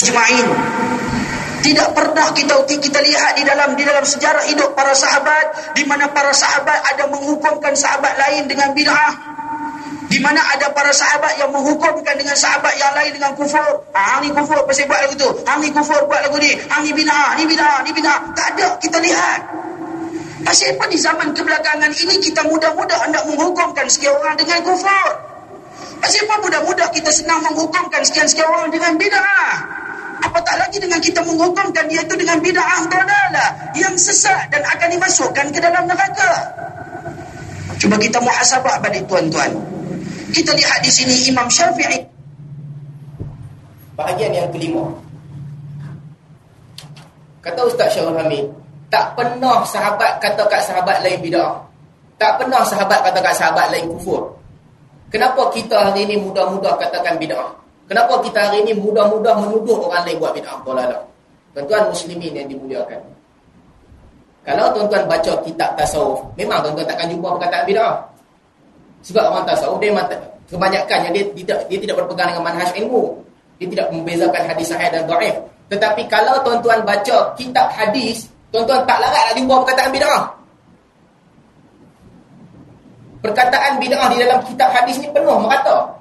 Ajma'in. Tidak pernah kita lihat di dalam sejarah hidup para sahabat di mana para sahabat ada menghukumkan sahabat lain dengan bid'ah, di mana ada para sahabat yang menghukumkan dengan sahabat yang lain dengan kufur. Hang ni kufur pasal buat lagu tu, hang ni kufur buat lagu ni, hang ni bid'ah, ni bid'ah, ni bid'ah. Tak ada kita lihat. Pasal apa di zaman kebelakangan ini kita mudah-mudah hendak menghukumkan sekian orang dengan kufur? Pasal apa mudah-mudah kita senang menghukumkan sekian-sekian orang dengan bid'ah? Apatah lagi dengan kita menghukumkan dia itu dengan bid'ah dalalah yang sesat dan akan dimasukkan ke dalam neraka. Cuba kita muhasabah balik tuan-tuan. Kita lihat di sini Imam Syafi'i. Bahagian yang kelima. Kata Ustaz Syarul Hamid, tak pernah sahabat kata kat sahabat lain bid'ah. Tak pernah sahabat kata kat sahabat lain kufur. Kenapa kita hari ini mudah-mudah katakan bid'ah? Kenapa kita hari ini mudah-mudah menuduh orang lain buat bid'ah? Tuan-tuan muslimin yang dimuliakan. Kalau tuan-tuan baca kitab tasawuf, memang tuan-tuan takkan jumpa perkataan bid'ah. Sebab orang tasawuf dia kebanyakannya dia tidak berpegang dengan manhaj ilmu. Dia tidak membezakan hadis sahih dan dhaif. Tetapi kalau tuan-tuan baca kitab hadis, tuan-tuan tak larat nak jumpa perkataan bid'ah. Perkataan bid'ah di dalam kitab hadis ni penuh merata.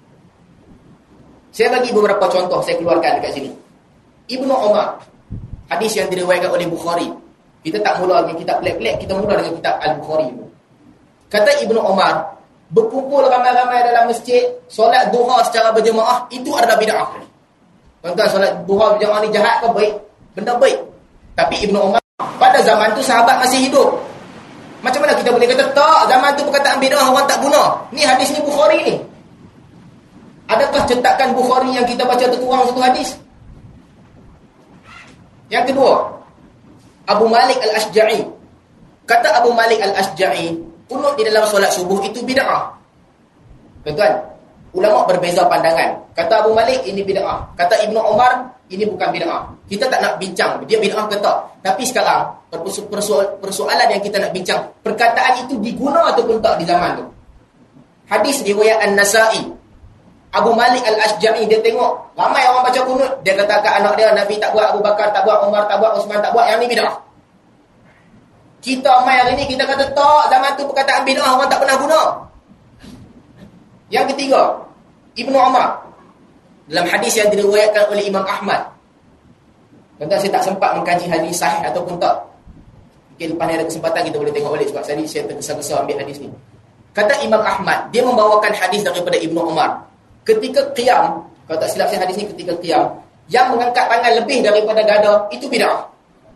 Saya bagi beberapa contoh, saya keluarkan dekat sini. Ibnu Umar, hadis yang diriwayatkan oleh Bukhari. Kita tak mula dengan kitab pelik-pelik, kita mula dengan kitab Al-Bukhari. Kata Ibnu Umar, berkumpul ramai-ramai dalam masjid, solat duha secara berjemaah, itu adalah bid'ah. Tuan-tuan, solat duha berjemaah ni jahat ke baik? Benda baik. Tapi Ibnu Umar, pada zaman tu sahabat masih hidup. Macam mana kita boleh kata, tak, zaman tu perkataan bid'ah orang tak guna. Ni hadis ni Bukhari ni. Adakah cetakan Bukhari yang kita baca terkurang satu hadis? Yang kedua, Abu Malik Al-Ashja'i. Kata Abu Malik Al-Ashja'i, kunut di dalam solat subuh itu bid'ah. Tuan-tuan, ulama berbeza pandangan. Kata Abu Malik, ini bid'ah. Kata Ibnu Umar, ini bukan bid'ah. Kita tak nak bincang dia bid'ah ke tak. Tapi sekarang, persoalan yang kita nak bincang, perkataan itu diguna ataupun tak di zaman tu. Hadis riwayat An-Nasa'i. Abu Malik Al-Ashja'i, dia tengok ramai orang baca kunut, dia kata kat anak dia, Nabi tak buat, Abu Bakar tak buat, Umar tak buat, Osman tak buat, yang ni bid'ah. Kita mai hari ni kita kata tak, zaman tu perkataan bid'ah orang tak pernah guna. Yang ketiga, Ibnu Umar, dalam hadis yang diriwayatkan oleh Imam Ahmad. Tuan-tuan, saya tak sempat mengkaji hadis sahih ataupun tak. Mungkin lepas ni ada kesempatan kita boleh tengok balik, sebab saya tergesa-gesa ambil hadis ni. Kata Imam Ahmad, dia membawakan hadis daripada Ibnu Umar. Ketika qiyam, kalau tak silap saya hadis ni ketika qiyam, yang mengangkat tangan lebih daripada dada, itu bid'ah.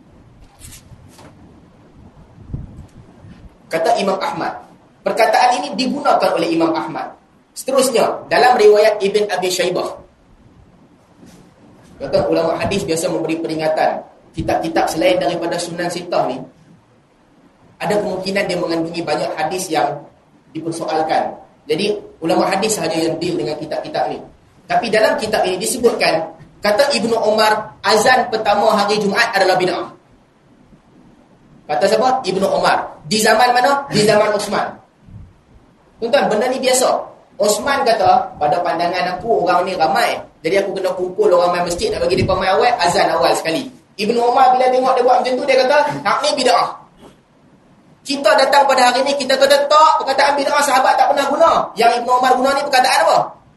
Kata Imam Ahmad. Perkataan ini digunakan oleh Imam Ahmad. Seterusnya, dalam riwayat Ibn Abi Shaybah. Kata ulama hadis biasa memberi peringatan, kitab-kitab selain daripada Sunan Sittah ni, ada kemungkinan dia mengandungi banyak hadis yang dipersoalkan. Jadi ulama hadis sahaja yang deal dengan kitab-kitab ni. Tapi dalam kitab ini disebutkan, kata Ibnu Umar, azan pertama hari Jumaat adalah bid'ah. Kata siapa? Ibnu Umar. Di zaman mana? Di zaman Uthman. Tuan-tuan, benda ni biasa. Uthman kata, pada pandangan aku orang ni ramai, jadi aku kena kumpul orang main masjid nak bagi mereka main awal, azan awal sekali. Ibnu Umar bila tengok dia buat macam tu, dia kata, hak ni bid'ah. Kita datang pada hari ni, kita kata tak, perkataan bid'ah sahabat tak pernah guna. Yang Ibnu Umar guna ni perkataan apa?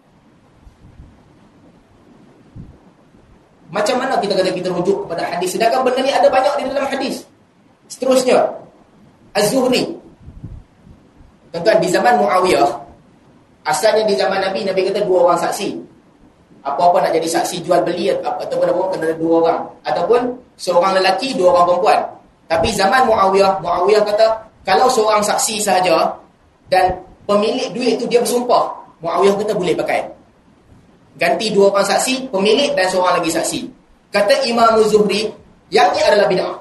Macam mana kita kata kita rujuk kepada hadis, sedangkan benda ni ada banyak di dalam hadis. Seterusnya, Az-Zuhri. Tuan-tuan, di zaman Muawiyah, asalnya di zaman Nabi, Nabi kata 2 orang saksi. Apa-apa nak jadi saksi jual beli ataupun apa, kena ada 2 orang. Ataupun seorang lelaki, 2 orang perempuan. Tapi zaman Muawiyah kata, kalau seorang saksi sahaja dan pemilik duit itu dia bersumpah, Muawiyah kata boleh pakai. Ganti 2 orang saksi, pemilik dan seorang lagi saksi. Kata Imam Zuhri, yang ni adalah bid'ah.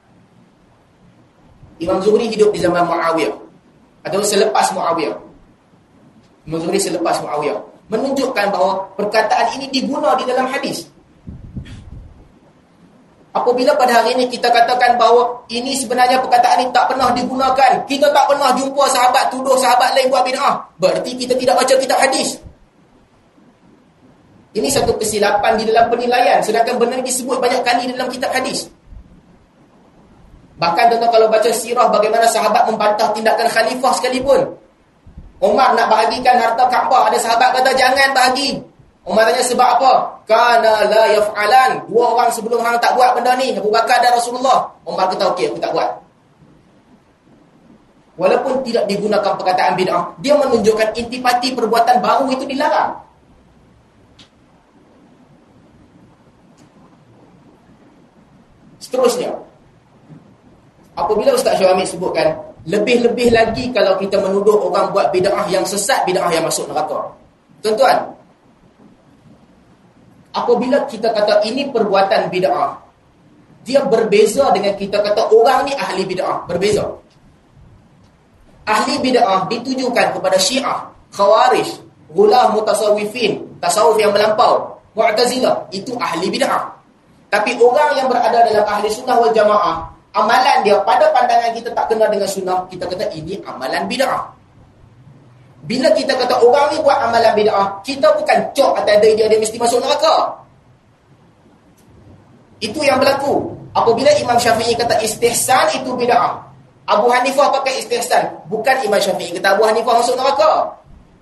Imam Zuhri hidup di zaman Muawiyah atau selepas Muawiyah. Imam Zuhri selepas Muawiyah, menunjukkan bahawa perkataan ini diguna di dalam hadis. Apabila pada hari ini kita katakan bahawa ini sebenarnya perkataan ini tak pernah digunakan, kita tak pernah jumpa sahabat tuduh sahabat lain buat bid'ah, berarti kita tidak baca kitab hadis. Ini satu kesilapan di dalam penilaian, sedangkan benda ini disebut banyak kali dalam kitab hadis. Bahkan tuan-tuan kalau baca sirah bagaimana sahabat membantah tindakan khalifah sekalipun. Umar nak bahagikan harta Kaabah, ada sahabat kata jangan bahagi. Umar tanya sebab apa? Kana la yaf'alan. Dua orang sebelum hang tak buat benda ni, Abu Bakar dan Rasulullah. Umar kata okey, aku tak buat. Walaupun tidak digunakan perkataan bid'ah, dia menunjukkan intipati perbuatan baru itu dilarang. Seterusnya, apabila Ustaz Syarami sebutkan, lebih-lebih lagi kalau kita menuduh orang buat bid'ah yang sesat, bid'ah yang masuk neraka. Tuan-tuan, apabila kita kata ini perbuatan bid'ah, dia berbeza dengan kita kata orang ni ahli bid'ah. Berbeza. Ahli bid'ah ditujukan kepada Syiah, Khawarij, Ghulah Mutasawwifin, tasawuf yang melampau, Mu'tazilah, itu ahli bid'ah. Tapi orang yang berada dalam ahli sunnah wal jamaah, amalan dia pada pandangan kita tak kena dengan sunnah, kita kata ini amalan bid'ah. Bila kita kata orang ni buat amalan bid'ah, kita bukan cok atas dia mesti masuk neraka. Itu yang berlaku. Apabila Imam Syafi'i kata istihsan itu bid'ah, Abu Hanifah pakai istihsan, bukan Imam Syafi'i kata Abu Hanifah masuk neraka.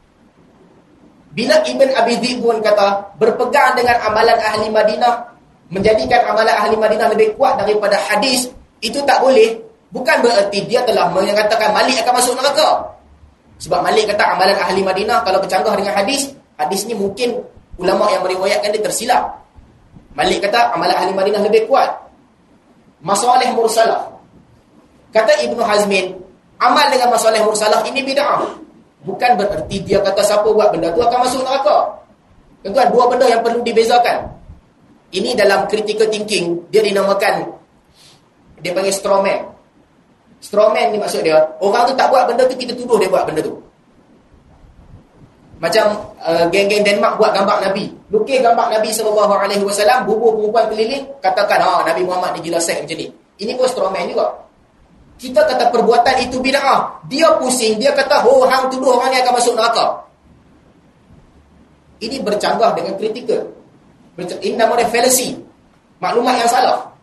Bila Ibn Abi Dhi'bun kata berpegang dengan amalan ahli Madinah, menjadikan amalan ahli Madinah lebih kuat daripada hadis, itu tak boleh. Bukan bererti dia telah mengatakan Malik akan masuk neraka. Sebab Malik kata amalan ahli Madinah kalau bercanggah dengan hadis ni mungkin ulama yang meriwayatkan dia tersilap. Malik kata amalan ahli Madinah lebih kuat. Masalih mursalah, kata Ibnu Hazmin, amal dengan masalih mursalah ini bid'ah. Bukan bererti dia kata siapa buat benda tu akan masuk neraka. Tuan-tuan, dua benda yang perlu dibezakan. Ini dalam critical thinking, dia dinamakan, dia panggil straw man. Straw man ni maksud dia, orang tu tak buat benda tu, kita tuduh dia buat benda tu. Macam geng-geng Denmark buat gambar Nabi, lukis gambar Nabi SAW, bubuh perempuan keliling, katakan Nabi Muhammad ni gila seks macam ni. Ini pun straw man juga. Kita kata perbuatan itu bid'ah, dia pusing, dia kata hang tuduh orang ni akan masuk neraka. Ini bercanggah dengan kritikal. Ini namanya fallacy, maklumat yang salah.